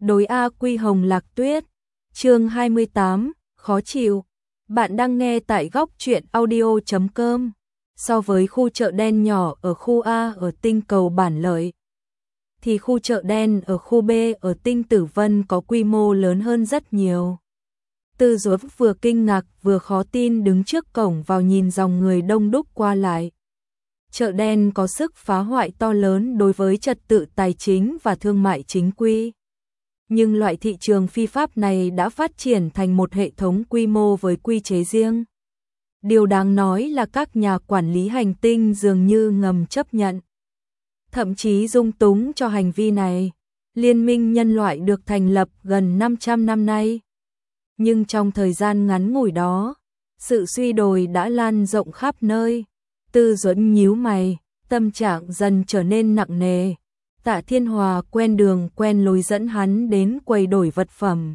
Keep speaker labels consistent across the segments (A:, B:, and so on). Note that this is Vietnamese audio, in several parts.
A: Đối A Quy Hồng Lạc Tuyết, chương 28, khó chịu. Bạn đang nghe tại góc truyện audio.com. So với khu chợ đen nhỏ ở khu A ở tinh cầu Bản Lợi, thì khu chợ đen ở khu B ở tinh Tử Vân có quy mô lớn hơn rất nhiều. Tư Duẫn vừa kinh ngạc vừa khó tin đứng trước cổng vào nhìn dòng người đông đúc qua lại. Chợ đen có sức phá hoại to lớn đối với trật tự tài chính và thương mại chính quy. Nhưng loại thị trường phi pháp này đã phát triển thành một hệ thống quy mô với quy chế riêng. Điều đáng nói là các nhà quản lý hành tinh dường như ngầm chấp nhận, thậm chí dung túng cho hành vi này. Liên minh nhân loại được thành lập gần 500 năm nay. Nhưng trong thời gian ngắn ngủi đó, sự suy đồi đã lan rộng khắp nơi. Tư Duẫn nhíu mày, tâm trạng dần trở nên nặng nề. Tạ Thiên Hòa quen đường quen lối dẫn hắn đến quầy đổi vật phẩm.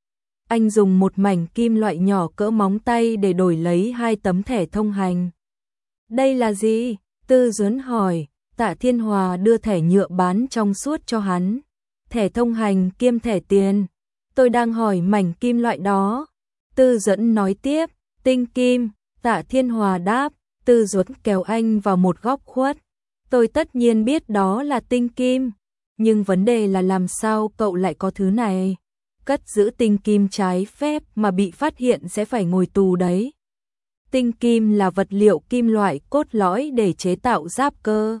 A: Anh dùng một mảnh kim loại nhỏ cỡ móng tay để đổi lấy 2 tấm thẻ thông hành. Đây là gì? Tư Duẫn hỏi. Tạ Thiên Hòa đưa thẻ nhựa bán trong suốt cho hắn. Thẻ thông hành kiêm thẻ tiền. Tôi đang hỏi mảnh kim loại đó. Tư Duẫn nói tiếp. Tinh kim. Tạ Thiên Hòa đáp. Tư Duẫn kéo anh vào một góc khuất. Tôi tất nhiên biết đó là tinh kim, nhưng vấn đề là làm sao cậu lại có thứ này? Cất giữ tinh kim trái phép mà bị phát hiện sẽ phải ngồi tù đấy. Tinh kim là vật liệu kim loại cốt lõi để chế tạo giáp cơ.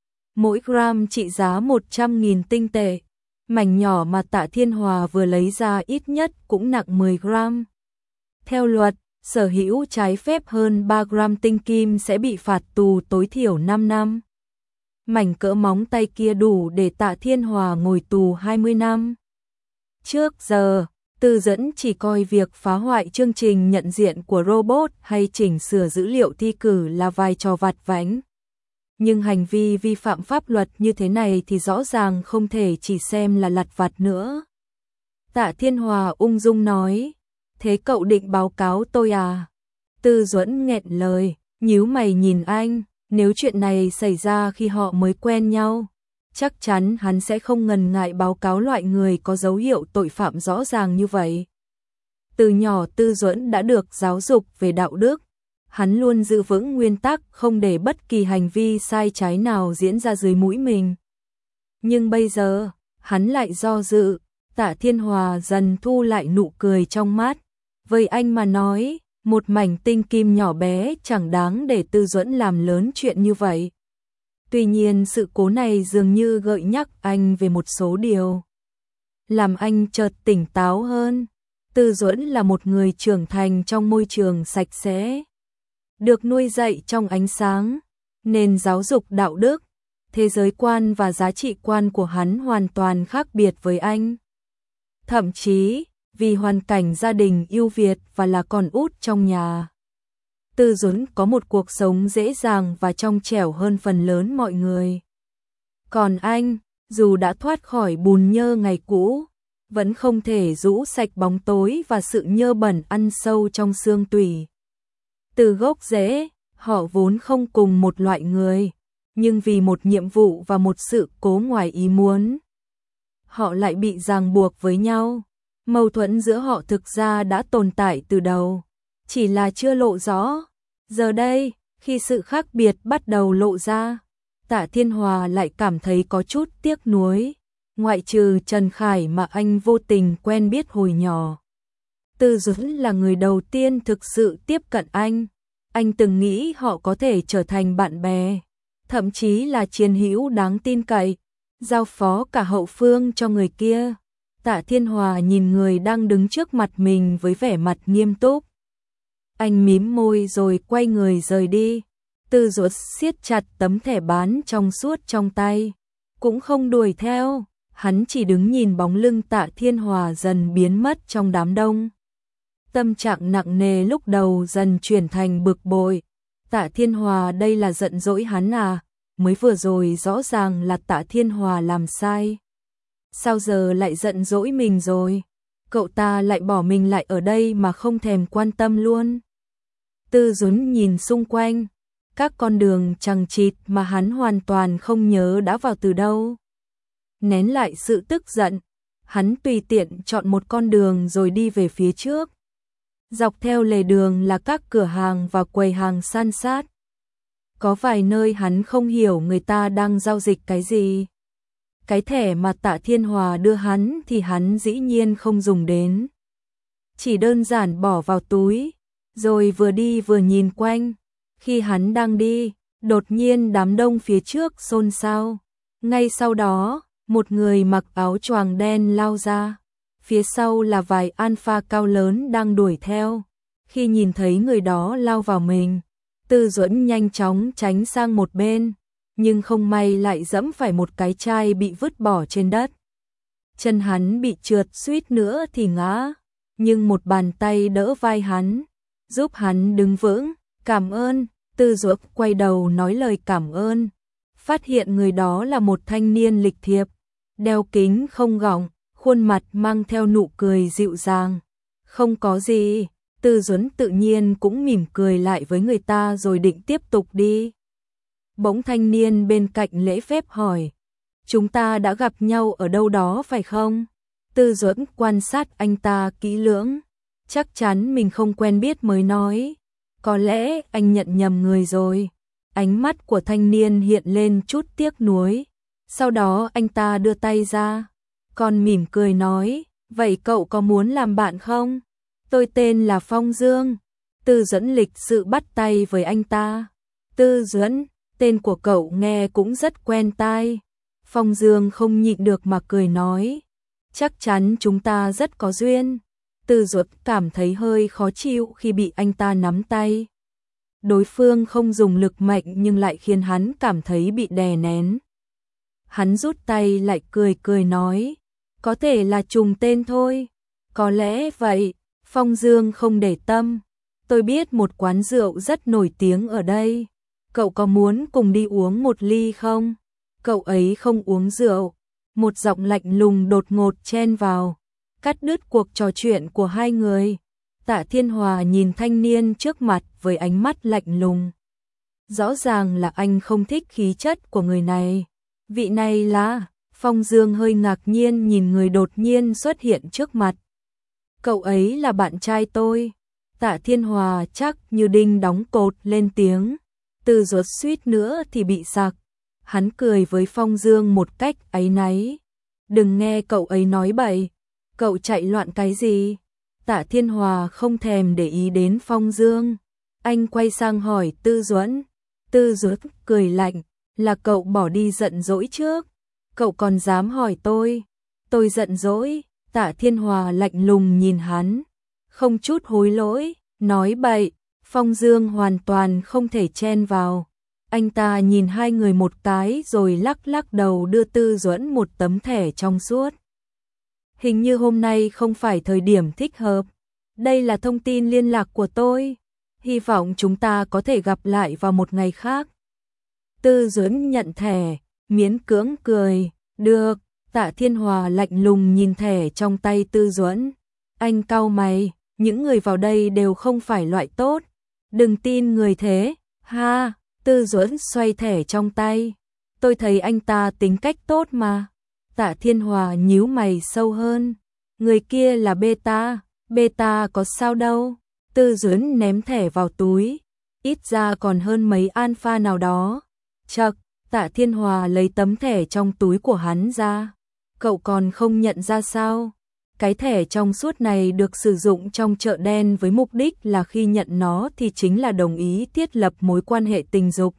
A: Mỗi gram trị giá 100.000 tinh tệ. Mảnh nhỏ mà Tạ Thiên Hòa vừa lấy ra ít nhất cũng nặng 10 gram. Theo luật, sở hữu trái phép hơn 3 gram tinh kim sẽ bị phạt tù tối thiểu 5 năm. Mảnh cỡ móng tay kia đủ để Tạ Thiên Hòa ngồi tù 20 năm. Trước giờ, Tư Duẫn chỉ coi việc phá hoại chương trình nhận diện của robot hay chỉnh sửa dữ liệu thi cử là vài trò vặt vãnh. Nhưng hành vi vi phạm pháp luật như thế này thì rõ ràng không thể chỉ xem là lặt vặt nữa. Tạ Thiên Hòa ung dung nói, thế cậu định báo cáo tôi à? Tư Duẫn nghẹn lời, nhíu mày nhìn anh. Nếu chuyện này xảy ra khi họ mới quen nhau, chắc chắn hắn sẽ không ngần ngại báo cáo loại người có dấu hiệu tội phạm rõ ràng như vậy. Từ nhỏ Tư Duẫn đã được giáo dục về đạo đức, hắn luôn giữ vững nguyên tắc không để bất kỳ hành vi sai trái nào diễn ra dưới mũi mình. Nhưng bây giờ, hắn lại do dự. Tạ Thiên Hòa dần thu lại nụ cười trong mắt. Với anh mà nói, một mảnh tinh kim nhỏ bé chẳng đáng để Tư Duẫn làm lớn chuyện như vậy. Tuy nhiên sự cố này dường như gợi nhắc anh về một số điều, làm anh chợt tỉnh táo hơn. Tư Duẫn là một người trưởng thành trong môi trường sạch sẽ, được nuôi dạy trong ánh sáng, nền giáo dục đạo đức, thế giới quan và giá trị quan của hắn hoàn toàn khác biệt với anh. Thậm chí, vì hoàn cảnh gia đình ưu việt và là con út trong nhà, Tư Duẫn có một cuộc sống dễ dàng và trong trẻo hơn phần lớn mọi người. Còn anh, dù đã thoát khỏi bùn nhơ ngày cũ, vẫn không thể rũ sạch bóng tối và sự nhơ bẩn ăn sâu trong xương tủy. Từ gốc rễ, họ vốn không cùng một loại người, nhưng vì một nhiệm vụ và một sự cố ngoài ý muốn, họ lại bị ràng buộc với nhau. Mâu thuẫn giữa họ thực ra đã tồn tại từ đầu, chỉ là chưa lộ rõ. Giờ đây, khi sự khác biệt bắt đầu lộ ra, Tạ Thiên Hòa lại cảm thấy có chút tiếc nuối. Ngoại trừ Trần Khải mà anh vô tình quen biết hồi nhỏ, Tư Duẫn là người đầu tiên thực sự tiếp cận anh. Anh từng nghĩ họ có thể trở thành bạn bè, thậm chí là chiến hữu đáng tin cậy, giao phó cả hậu phương cho người kia. Tạ Thiên Hòa nhìn người đang đứng trước mặt mình với vẻ mặt nghiêm túc. Anh mím môi rồi quay người rời đi. Tư Duẫn siết chặt tấm thẻ bán trong suốt trong tay, cũng không đuổi theo. Hắn chỉ đứng nhìn bóng lưng Tạ Thiên Hòa dần biến mất trong đám đông. Tâm trạng nặng nề lúc đầu dần chuyển thành bực bội. Tạ Thiên Hòa đây là giận dỗi hắn à? Mới vừa rồi rõ ràng là Tạ Thiên Hòa làm sai, sao giờ lại giận dỗi mình rồi? Cậu ta lại bỏ mình lại ở đây mà không thèm quan tâm luôn. Tư Duẫn nhìn xung quanh, các con đường chằng chịt mà hắn hoàn toàn không nhớ đã vào từ đâu. Nén lại sự tức giận, Hắn tùy tiện chọn một con đường rồi đi về phía trước. Dọc theo lề đường là các cửa hàng và quầy hàng san sát. Có vài nơi hắn không hiểu người ta đang giao dịch cái gì. Cái thẻ mà Tạ Thiên Hòa đưa hắn thì hắn dĩ nhiên không dùng đến. Chỉ đơn giản bỏ vào túi, rồi vừa đi vừa nhìn quanh. Khi hắn đang đi, đột nhiên đám đông phía trước xôn xao. Ngay sau đó, một người mặc áo choàng đen lao ra. Phía sau là vài alpha cao lớn đang đuổi theo. Khi nhìn thấy người đó lao vào mình, Tư Duẫn nhanh chóng tránh sang một bên, nhưng không may lại dẫm phải một cái chai bị vứt bỏ trên đất. Chân hắn bị trượt suýt nữa thì ngã, nhưng một bàn tay đỡ vai hắn, giúp hắn đứng vững. Cảm ơn. Tư Duẫn quay đầu nói lời cảm ơn, phát hiện người đó là một thanh niên lịch thiệp, đeo kính không gọng, khuôn mặt mang theo nụ cười dịu dàng. Không có gì. Tư Duẫn tự nhiên cũng mỉm cười lại với người ta rồi định tiếp tục đi. Bỗng thanh niên bên cạnh lễ phép hỏi, chúng ta đã gặp nhau ở đâu đó phải không? Tư Duẫn quan sát anh ta kỹ lưỡng, chắc chắn mình không quen biết mới nói, có lẽ anh nhận nhầm người rồi. Ánh mắt của thanh niên hiện lên chút tiếc nuối, sau đó anh ta đưa tay ra, còn mỉm cười nói, vậy cậu có muốn làm bạn không? Tôi tên là Phong Dương. Tư Duẫn lịch sự bắt tay với anh ta. Tư Duẫn, tên của cậu nghe cũng rất quen tai. Phong Dương không nhịn được mà cười nói, chắc chắn chúng ta rất có duyên. Tư Duẫn cảm thấy hơi khó chịu khi bị anh ta nắm tay. Đối phương không dùng lực mạnh nhưng lại khiến hắn cảm thấy bị đè nén. Hắn rút tay lại cười cười nói, có thể là trùng tên thôi. Có lẽ vậy. Phong Dương không để tâm, tôi biết một quán rượu rất nổi tiếng ở đây, cậu có muốn cùng đi uống một ly không? Cậu ấy không uống rượu. Một giọng lạnh lùng đột ngột chen vào, cắt đứt cuộc trò chuyện của hai người. Tạ Thiên Hòa nhìn thanh niên trước mặt với ánh mắt lạnh lùng. Rõ ràng là anh không thích khí chất của người này. Vị này là... Phong Dương hơi ngạc nhiên nhìn người đột nhiên xuất hiện trước mặt. Cậu ấy là bạn trai tôi. Tạ Thiên Hòa chắc như đinh đóng cột lên tiếng. Tư Duẫn suýt nữa thì bị sặc. Hắn cười với Phong Dương một cách áy náy. Đừng nghe cậu ấy nói bậy. Cậu chạy loạn cái gì? Tạ Thiên Hòa không thèm để ý đến Phong Dương. Anh quay sang hỏi Tư Duẫn. Tư Duẫn cười lạnh. Là cậu bỏ đi giận dỗi trước. Cậu còn dám hỏi tôi. Tôi giận dỗi. Tạ Thiên Hòa lạnh lùng nhìn hắn, không chút hối lỗi, nói bậy. Phong Dương hoàn toàn không thể chen vào. Anh ta nhìn hai người một cái rồi lắc lắc đầu đưa Tư Duẫn một tấm thẻ trong suốt. Hình như hôm nay không phải thời điểm thích hợp. Đây là thông tin liên lạc của tôi. Hy vọng chúng ta có thể gặp lại vào một ngày khác. Tư Duẫn nhận thẻ, miễn cưỡng cười, được. Tạ Thiên Hòa lạnh lùng nhìn thẻ trong tay Tư Duẫn. Anh cau mày, những người vào đây đều không phải loại tốt. Đừng tin người thế. Ha, Tư Duẫn xoay thẻ trong tay. Tôi thấy anh ta tính cách tốt mà. Tạ Thiên Hòa nhíu mày sâu hơn. Người kia là beta, beta có sao đâu. Tư Duẫn ném thẻ vào túi. Ít ra còn hơn mấy alpha nào đó. Chậc, Tạ Thiên Hòa lấy tấm thẻ trong túi của hắn ra. Cậu còn không nhận ra sao? Cái thẻ trong suốt này được sử dụng trong chợ đen với mục đích là khi nhận nó thì chính là đồng ý thiết lập mối quan hệ tình dục.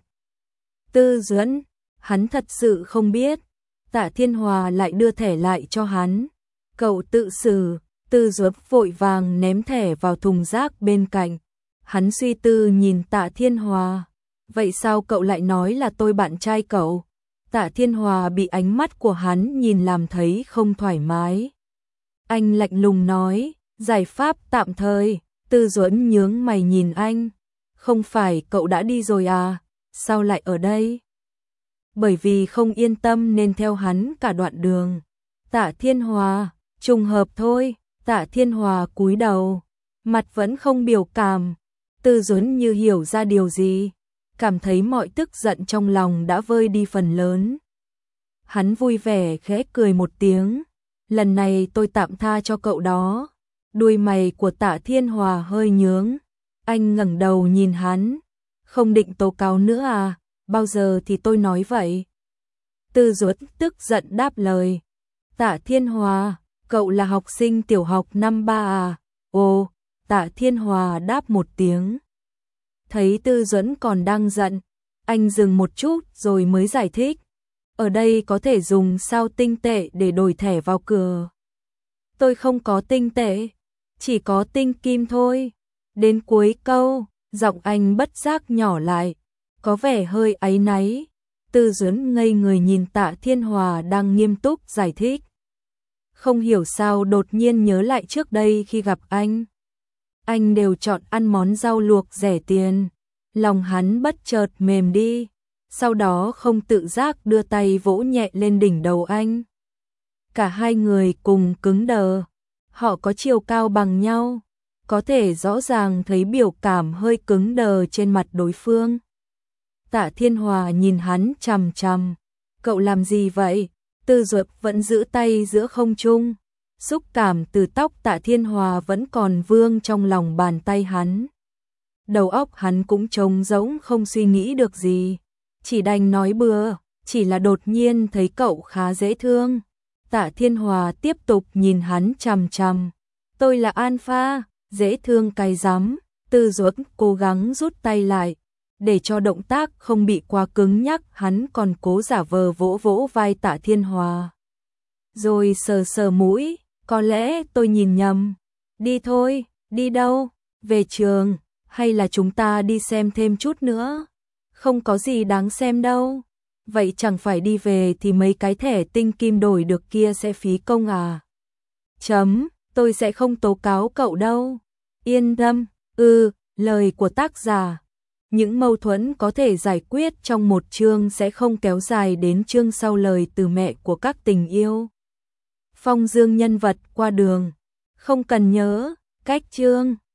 A: Tư Duẫn, hắn thật sự không biết. Tạ Thiên Hòa lại đưa thẻ lại cho hắn. Cậu tự xử. Tư Duẫn vội vàng ném thẻ vào thùng rác bên cạnh. Hắn suy tư nhìn Tạ Thiên Hòa. Vậy sao cậu lại nói là tôi bạn trai cậu? Tạ Thiên Hòa bị ánh mắt của hắn nhìn làm thấy không thoải mái. Anh lạnh lùng nói, giải pháp tạm thời. Tư Duẫn nhướng mày nhìn anh. Không phải cậu đã đi rồi à? Sao lại ở đây? Bởi vì không yên tâm nên theo hắn cả đoạn đường. Tạ Thiên Hòa, trùng hợp thôi. Tạ Thiên Hòa cúi đầu, mặt vẫn không biểu cảm. Tư Duẫn như hiểu ra điều gì, cảm thấy mọi tức giận trong lòng đã vơi đi phần lớn. Hắn vui vẻ khẽ cười một tiếng, lần này tôi tạm tha cho cậu đó. Đuôi mày của Tạ Thiên Hòa hơi nhướng, anh ngẩng đầu nhìn hắn, không định tố cáo nữa à, bao giờ thì tôi nói vậy. Tư Duật tức giận đáp lời, Tạ Thiên Hòa, cậu là học sinh tiểu học năm 3 à? Ồ, Tạ Thiên Hòa đáp một tiếng. Thấy Tư Duẫn còn đang giận, anh dừng một chút rồi mới giải thích. Ở đây có thể dùng sao tinh tệ để đổi thẻ vào cửa. Tôi không có tinh tệ, chỉ có tinh kim thôi. Đến cuối câu, giọng anh bất giác nhỏ lại, có vẻ hơi áy náy. Tư Duẫn ngây người nhìn Tạ Thiên Hòa đang nghiêm túc giải thích. Không hiểu sao đột nhiên nhớ lại trước đây khi gặp anh đều chọn ăn món rau luộc rẻ tiền. Lòng hắn bất chợt mềm đi, sau đó không tự giác đưa tay vỗ nhẹ lên đỉnh đầu anh. Cả hai người cùng cứng đờ, họ có chiều cao bằng nhau, có thể rõ ràng thấy biểu cảm hơi cứng đờ trên mặt đối phương. Tạ Thiên Hòa nhìn hắn chằm chằm, cậu làm gì vậy? Tư Duật vẫn giữ tay giữa không trung, xúc cảm từ tóc Tạ Thiên Hòa vẫn còn vương trong lòng bàn tay hắn. Đầu óc hắn cũng trống rỗng không suy nghĩ được gì, chỉ đành nói bừa, chỉ là đột nhiên thấy cậu khá dễ thương. Tạ Thiên Hòa tiếp tục nhìn hắn chằm chằm, tôi là alpha, dễ thương cái rắm. Tư Duật cố gắng rút tay lại, để cho động tác không bị quá cứng nhắc, hắn còn cố giả vờ vỗ vỗ vai Tạ Thiên Hòa. Rồi sờ sờ mũi, có lẽ tôi nhìn nhầm. Đi thôi, đi đâu? Về trường, hay là chúng ta đi xem thêm chút nữa? Không có gì đáng xem đâu. Vậy chẳng phải đi về thì mấy cái thẻ tinh kim đổi được kia sẽ phí công à? Tôi sẽ không tố cáo cậu đâu. Yên tâm, lời của tác giả. Những mâu thuẫn có thể giải quyết trong một chương sẽ không kéo dài đến chương sau. Lời từ mẹ của các tình yêu. Phong dương nhân vật qua đường. Không cần nhớ, cách chương.